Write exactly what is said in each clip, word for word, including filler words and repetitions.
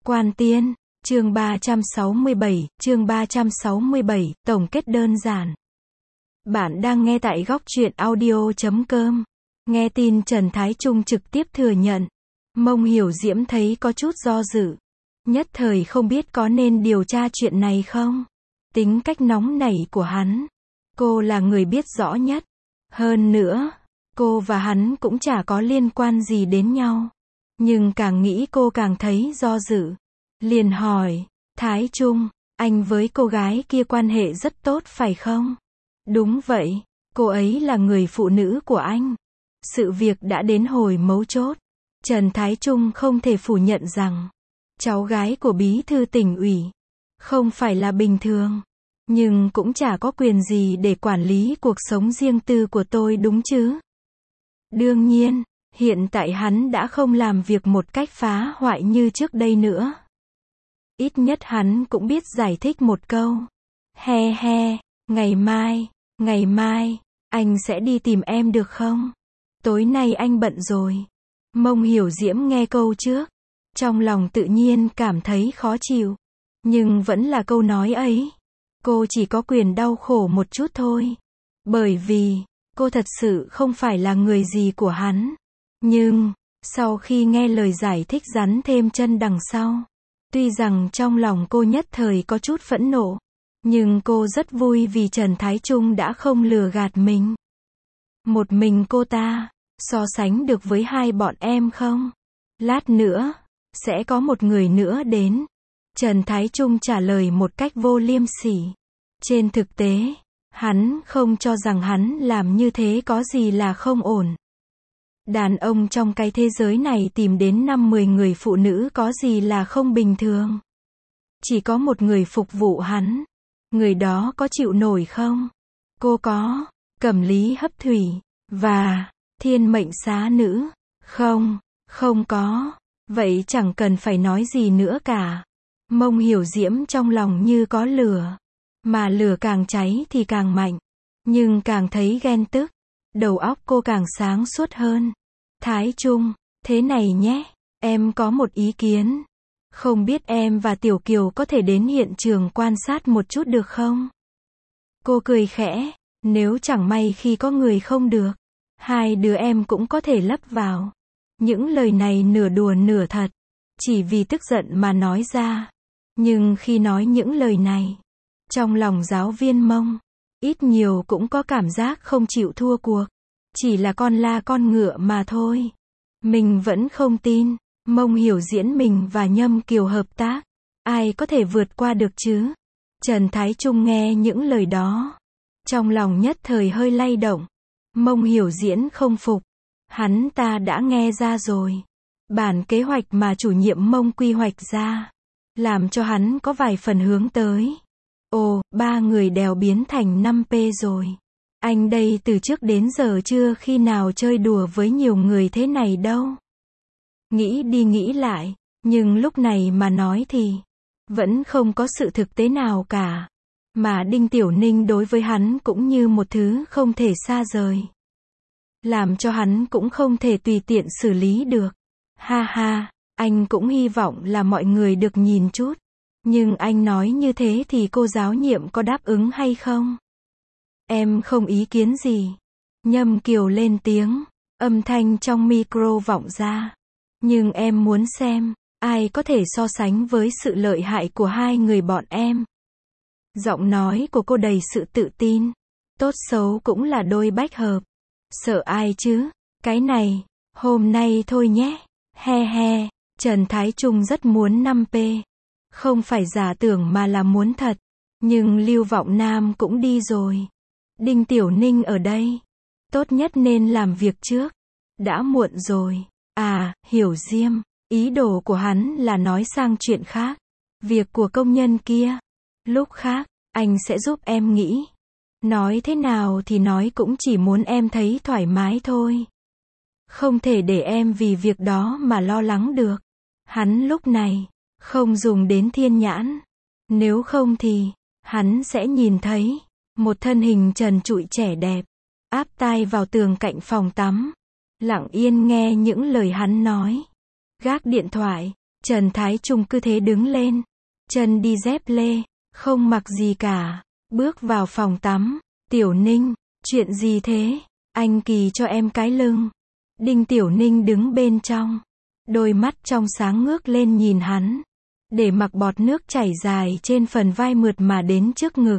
Quan Tiên, chương ba trăm sáu mươi bảy, chương ba trăm sáu mươi bảy, tổng kết đơn giản. Bạn đang nghe tại góc truyện audio chấm com. Nghe tin Trần Thái Trung trực tiếp thừa nhận. Mông Hiểu Diễm thấy có chút do dự. Nhất thời không biết có nên điều tra chuyện này không? Tính cách nóng nảy của hắn. Cô là người biết rõ nhất. Hơn nữa, cô và hắn cũng chả có liên quan gì đến nhau. Nhưng càng nghĩ cô càng thấy do dự. Liền hỏi, Thái Trung, anh với cô gái kia quan hệ rất tốt phải không? Đúng vậy, cô ấy là người phụ nữ của anh. Sự việc đã đến hồi mấu chốt. Trần Thái Trung không thể phủ nhận rằng, cháu gái của bí thư tỉnh ủy, không phải là bình thường. Nhưng cũng chả có quyền gì để quản lý cuộc sống riêng tư của tôi đúng chứ? Đương nhiên, hiện tại hắn đã không làm việc một cách phá hoại như trước đây nữa. Ít nhất hắn cũng biết giải thích một câu. He he, ngày mai, ngày mai, anh sẽ đi tìm em được không? Tối nay anh bận rồi. Mông Hiểu Diễm nghe câu trước. Trong lòng tự nhiên cảm thấy khó chịu. Nhưng vẫn là câu nói ấy. Cô chỉ có quyền đau khổ một chút thôi. Bởi vì, cô thật sự không phải là người gì của hắn. Nhưng, sau khi nghe lời giải thích rắn thêm chân đằng sau, tuy rằng trong lòng cô nhất thời có chút phẫn nộ, nhưng cô rất vui vì Trần Thái Trung đã không lừa gạt mình. Một mình cô ta, so sánh được với hai bọn em không? Lát nữa, sẽ có một người nữa đến. Trần Thái Trung trả lời một cách vô liêm sỉ. Trên thực tế, hắn không cho rằng hắn làm như thế có gì là không ổn. Đàn ông trong cái thế giới này tìm đến năm mười người phụ nữ có gì là không bình thường. Chỉ có một người phục vụ hắn. Người đó có chịu nổi không? Cô có, Cẩm Lý Hấp Thủy, và Thiên Mệnh Xá Nữ. Không, không có. Vậy chẳng cần phải nói gì nữa cả. Mông Hiểu Diễm trong lòng như có lửa. Mà lửa càng cháy thì càng mạnh. Nhưng càng thấy ghen tức. Đầu óc cô càng sáng suốt hơn. Thái Trung, thế này nhé, em có một ý kiến. Không biết em và Tiểu Kiều có thể đến hiện trường quan sát một chút được không? Cô cười khẽ, nếu chẳng may khi có người không được, hai đứa em cũng có thể lấp vào. Những lời này nửa đùa nửa thật, chỉ vì tức giận mà nói ra. Nhưng khi nói những lời này, trong lòng giáo viên Mông, ít nhiều cũng có cảm giác không chịu thua cuộc. Chỉ là con la con ngựa mà thôi. Mình vẫn không tin. Mông Hiểu diễn mình và Nhâm Kiều hợp tác. Ai có thể vượt qua được chứ? Trần Thái Trung nghe những lời đó. Trong lòng nhất thời hơi lay động. Mông Hiểu diễn không phục. Hắn ta đã nghe ra rồi. Bản kế hoạch mà chủ nhiệm Mông quy hoạch ra. Làm cho hắn có vài phần hướng tới. Ồ, ba người đèo biến thành năm P rồi. Anh đây từ trước đến giờ chưa khi nào chơi đùa với nhiều người thế này đâu. Nghĩ đi nghĩ lại, nhưng lúc này mà nói thì vẫn không có sự thực tế nào cả. Mà Đinh Tiểu Ninh đối với hắn cũng như một thứ không thể xa rời. Làm cho hắn cũng không thể tùy tiện xử lý được. Ha ha, anh cũng hy vọng là mọi người được nhìn chút. Nhưng anh nói như thế thì cô giáo nhiệm có đáp ứng hay không? Em không ý kiến gì. Nhâm Kiều lên tiếng, âm thanh trong micro vọng ra. Nhưng em muốn xem, ai có thể so sánh với sự lợi hại của hai người bọn em. Giọng nói của cô đầy sự tự tin. Tốt xấu cũng là đôi bách hợp. Sợ ai chứ? Cái này, hôm nay thôi nhé. He he, Trần Thái Trung rất muốn năm P. Không phải giả tưởng mà là muốn thật. Nhưng Lưu Vọng Nam cũng đi rồi. Đinh Tiểu Ninh ở đây. Tốt nhất nên làm việc trước. Đã muộn rồi. À, Hiểu Diêm. Ý đồ của hắn là nói sang chuyện khác. Việc của công nhân kia. Lúc khác, anh sẽ giúp em nghĩ. Nói thế nào thì nói cũng chỉ muốn em thấy thoải mái thôi. Không thể để em vì việc đó mà lo lắng được. Hắn lúc này, không dùng đến thiên nhãn. Nếu không thì, hắn sẽ nhìn thấy một thân hình trần trụi trẻ đẹp, áp tai vào tường cạnh phòng tắm, lặng yên nghe những lời hắn nói. Gác điện thoại, Trần Thái Trung cứ thế đứng lên, chân đi dép lê, không mặc gì cả, bước vào phòng tắm. Tiểu Ninh, chuyện gì thế? Anh kỳ cho em cái lưng. Đinh Tiểu Ninh đứng bên trong, đôi mắt trong sáng ngước lên nhìn hắn, để mặc bọt nước chảy dài trên phần vai mượt mà đến trước ngực,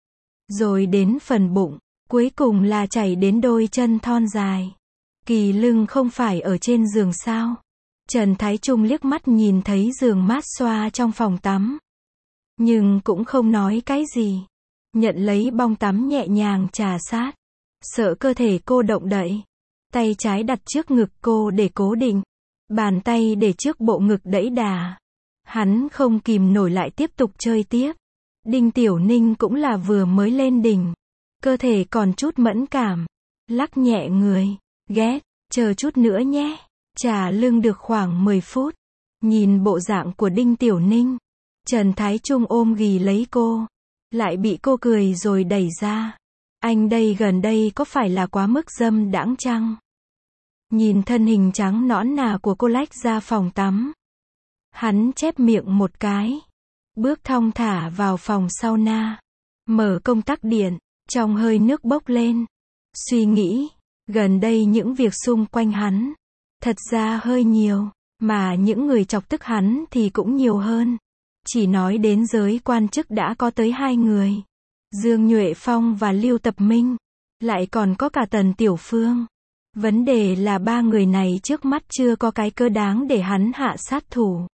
rồi đến phần bụng, cuối cùng là chảy đến đôi chân thon dài. Kỳ lưng không phải ở trên giường sao? Trần Thái Trung liếc mắt nhìn thấy giường mát xoa trong phòng tắm, nhưng cũng không nói cái gì. Nhận lấy bong tắm nhẹ nhàng trà sát, sợ cơ thể cô động đậy. Tay trái đặt trước ngực cô để cố định, bàn tay để trước bộ ngực đẫy đà. Hắn không kìm nổi lại tiếp tục chơi tiếp. Đinh Tiểu Ninh cũng là vừa mới lên đỉnh, cơ thể còn chút mẫn cảm, lắc nhẹ người. Ghét, chờ chút nữa nhé. Trà lưng được khoảng mười phút. Nhìn bộ dạng của Đinh Tiểu Ninh, Trần Thái Trung ôm ghì lấy cô, lại bị cô cười rồi đẩy ra. Anh đây gần đây có phải là quá mức dâm đãng chăng? Nhìn thân hình trắng nõn nà của cô lách ra phòng tắm, hắn chép miệng một cái, bước thong thả vào phòng sauna, mở công tắc điện, trong hơi nước bốc lên. Suy nghĩ, gần đây những việc xung quanh hắn, thật ra hơi nhiều, mà những người chọc tức hắn thì cũng nhiều hơn. Chỉ nói đến giới quan chức đã có tới hai người, Dương Nhuệ Phong và Lưu Tập Minh, lại còn có cả Tần Tiểu Phương. Vấn đề là ba người này trước mắt chưa có cái cớ đáng để hắn hạ sát thủ.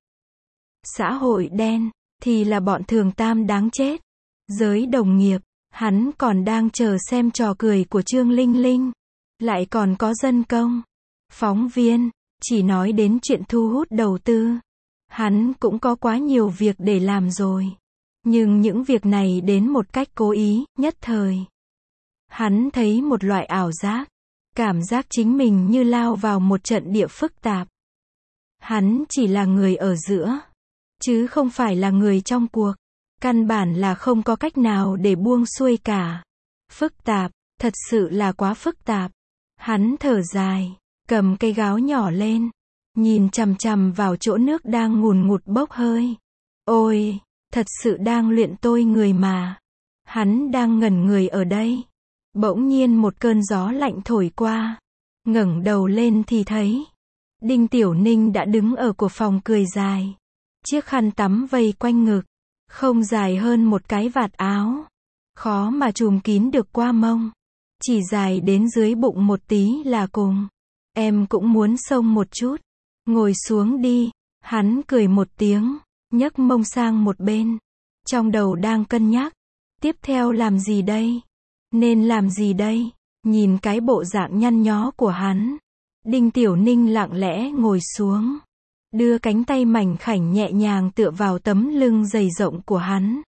Xã hội đen, thì là bọn thường tam đáng chết. Giới đồng nghiệp, hắn còn đang chờ xem trò cười của Trương Linh Linh. Lại còn có dân công, phóng viên, chỉ nói đến chuyện thu hút đầu tư. Hắn cũng có quá nhiều việc để làm rồi. Nhưng những việc này đến một cách cố ý, nhất thời. Hắn thấy một loại ảo giác. Cảm giác chính mình như lao vào một trận địa phức tạp. Hắn chỉ là người ở giữa, chứ không phải là người trong cuộc. Căn bản là không có cách nào để buông xuôi cả. Phức tạp, thật sự là quá phức tạp. Hắn thở dài, cầm cây gáo nhỏ lên, nhìn chằm chằm vào chỗ nước đang ngùn ngụt bốc hơi. Ôi, thật sự đang luyện tôi người mà. Hắn đang ngẩn người ở đây. Bỗng nhiên một cơn gió lạnh thổi qua. Ngẩng đầu lên thì thấy Đinh Tiểu Ninh đã đứng ở của phòng cười dài. Chiếc khăn tắm vây quanh ngực, không dài hơn một cái vạt áo, khó mà trùm kín được qua mông, chỉ dài đến dưới bụng một tí là cùng. Em cũng muốn xông một chút. Ngồi xuống đi. Hắn cười một tiếng, nhấc mông sang một bên. Trong đầu đang cân nhắc, tiếp theo làm gì đây? Nên làm gì đây? Nhìn cái bộ dạng nhăn nhó của hắn, Đinh Tiểu Ninh lặng lẽ ngồi xuống, đưa cánh tay mảnh khảnh nhẹ nhàng tựa vào tấm lưng dày rộng của hắn.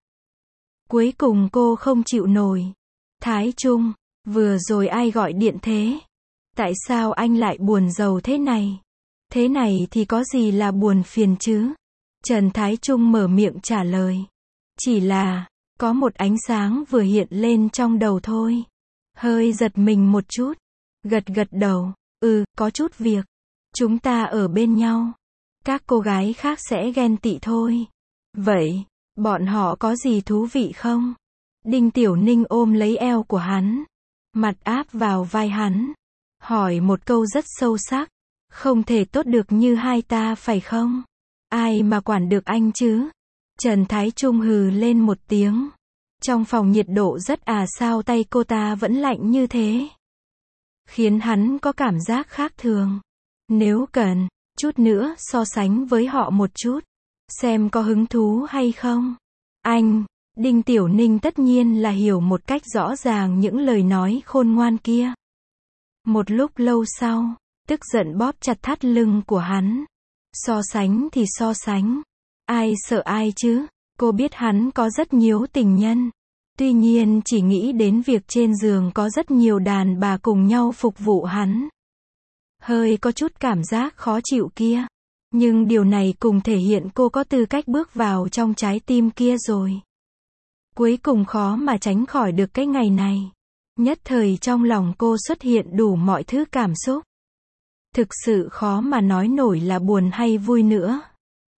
Cuối cùng cô không chịu nổi. Thái Trung, vừa rồi ai gọi điện thế? Tại sao anh lại buồn rầu thế này? Thế này thì có gì là buồn phiền chứ? Trần Thái Trung mở miệng trả lời. Chỉ là, có một ánh sáng vừa hiện lên trong đầu thôi. Hơi giật mình một chút. Gật gật đầu. Ừ, có chút việc. Chúng ta ở bên nhau. Các cô gái khác sẽ ghen tị thôi. Vậy, bọn họ có gì thú vị không? Đinh Tiểu Ninh ôm lấy eo của hắn, mặt áp vào vai hắn, hỏi một câu rất sâu sắc. Không thể tốt được như hai ta phải không? Ai mà quản được anh chứ? Trần Thái Trung hừ lên một tiếng. Trong phòng nhiệt độ rất à sao tay cô ta vẫn lạnh như thế? Khiến hắn có cảm giác khác thường. Nếu cần, chút nữa so sánh với họ một chút. Xem có hứng thú hay không? Anh, Đinh Tiểu Ninh tất nhiên là hiểu một cách rõ ràng những lời nói khôn ngoan kia. Một lúc lâu sau, tức giận bóp chặt thắt lưng của hắn. So sánh thì so sánh. Ai sợ ai chứ? Cô biết hắn có rất nhiều tình nhân. Tuy nhiên chỉ nghĩ đến việc trên giường có rất nhiều đàn bà cùng nhau phục vụ hắn. Hơi có chút cảm giác khó chịu kia. Nhưng điều này cùng thể hiện cô có tư cách bước vào trong trái tim kia rồi. Cuối cùng khó mà tránh khỏi được cái ngày này. Nhất thời trong lòng cô xuất hiện đủ mọi thứ cảm xúc. Thực sự khó mà nói nổi là buồn hay vui nữa.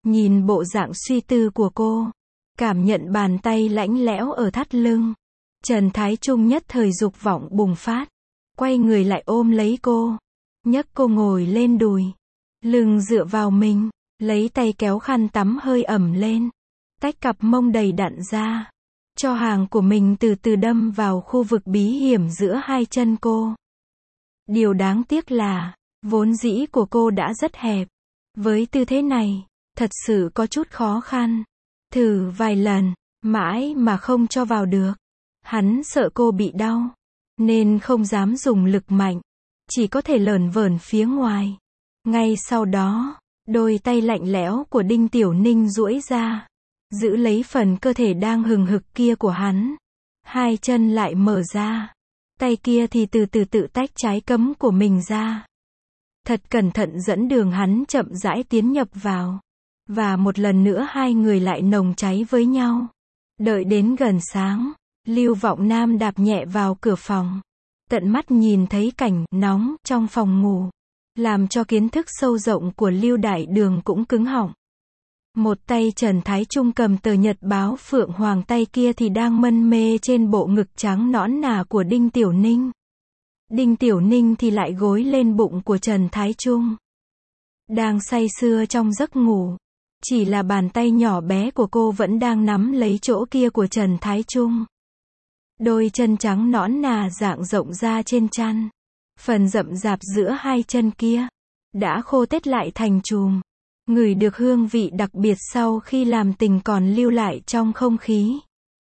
Nhìn bộ dạng suy tư của cô, cảm nhận bàn tay lạnh lẽo ở thắt lưng, Trần Thái Trung nhất thời dục vọng bùng phát, quay người lại ôm lấy cô, nhấc cô ngồi lên đùi, lưng dựa vào mình, lấy tay kéo khăn tắm hơi ẩm lên, tách cặp mông đầy đặn ra, cho hàng của mình từ từ đâm vào khu vực bí hiểm giữa hai chân cô. Điều đáng tiếc là, vốn dĩ của cô đã rất hẹp, với tư thế này, thật sự có chút khó khăn. Thử vài lần, mãi mà không cho vào được. Hắn sợ cô bị đau, nên không dám dùng lực mạnh, chỉ có thể lởn vởn phía ngoài. Ngay sau đó, đôi tay lạnh lẽo của Đinh Tiểu Ninh duỗi ra, giữ lấy phần cơ thể đang hừng hực kia của hắn. Hai chân lại mở ra, tay kia thì từ từ tự tách trái cấm của mình ra. Thật cẩn thận dẫn đường hắn chậm rãi tiến nhập vào. Và một lần nữa hai người lại nồng cháy với nhau. Đợi đến gần sáng, Lưu Vọng Nam đạp nhẹ vào cửa phòng. Tận mắt nhìn thấy cảnh nóng trong phòng ngủ, làm cho kiến thức sâu rộng của Lưu Đại Đường cũng cứng họng. Một tay Trần Thái Trung cầm tờ nhật báo Phượng Hoàng, tay kia thì đang mân mê trên bộ ngực trắng nõn nà của Đinh Tiểu Ninh. Đinh Tiểu Ninh thì lại gối lên bụng của Trần Thái Trung, đang say sưa trong giấc ngủ. Chỉ là bàn tay nhỏ bé của cô vẫn đang nắm lấy chỗ kia của Trần Thái Trung. Đôi chân trắng nõn nà dạng rộng ra trên chăn. Phần rậm rạp giữa hai chân kia đã khô tết lại thành chùm. Ngửi được hương vị đặc biệt sau khi làm tình còn lưu lại trong không khí.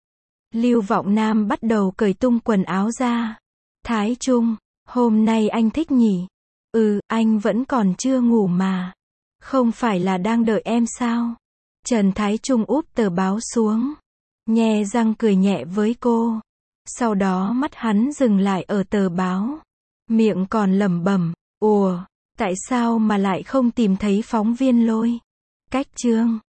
Lưu Vọng Nam bắt đầu cởi tung quần áo ra. Thái Trung, hôm nay anh thích nhỉ? Ừ, anh vẫn còn chưa ngủ mà. Không phải là đang đợi em sao? Trần Thái Trung úp tờ báo xuống, nhe răng cười nhẹ với cô. Sau đó mắt hắn dừng lại ở tờ báo, miệng còn lẩm bẩm, ủa, tại sao mà lại không tìm thấy phóng viên Lôi? Cách chương